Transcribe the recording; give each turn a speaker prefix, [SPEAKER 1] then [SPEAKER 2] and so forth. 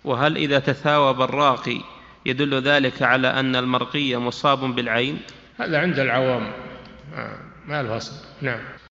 [SPEAKER 1] وهل إذا تثاوب الراقي يدل ذلك على أن المرقي مصاب بالعين؟
[SPEAKER 2] هذا عند العوام، ما له أصل. نعم.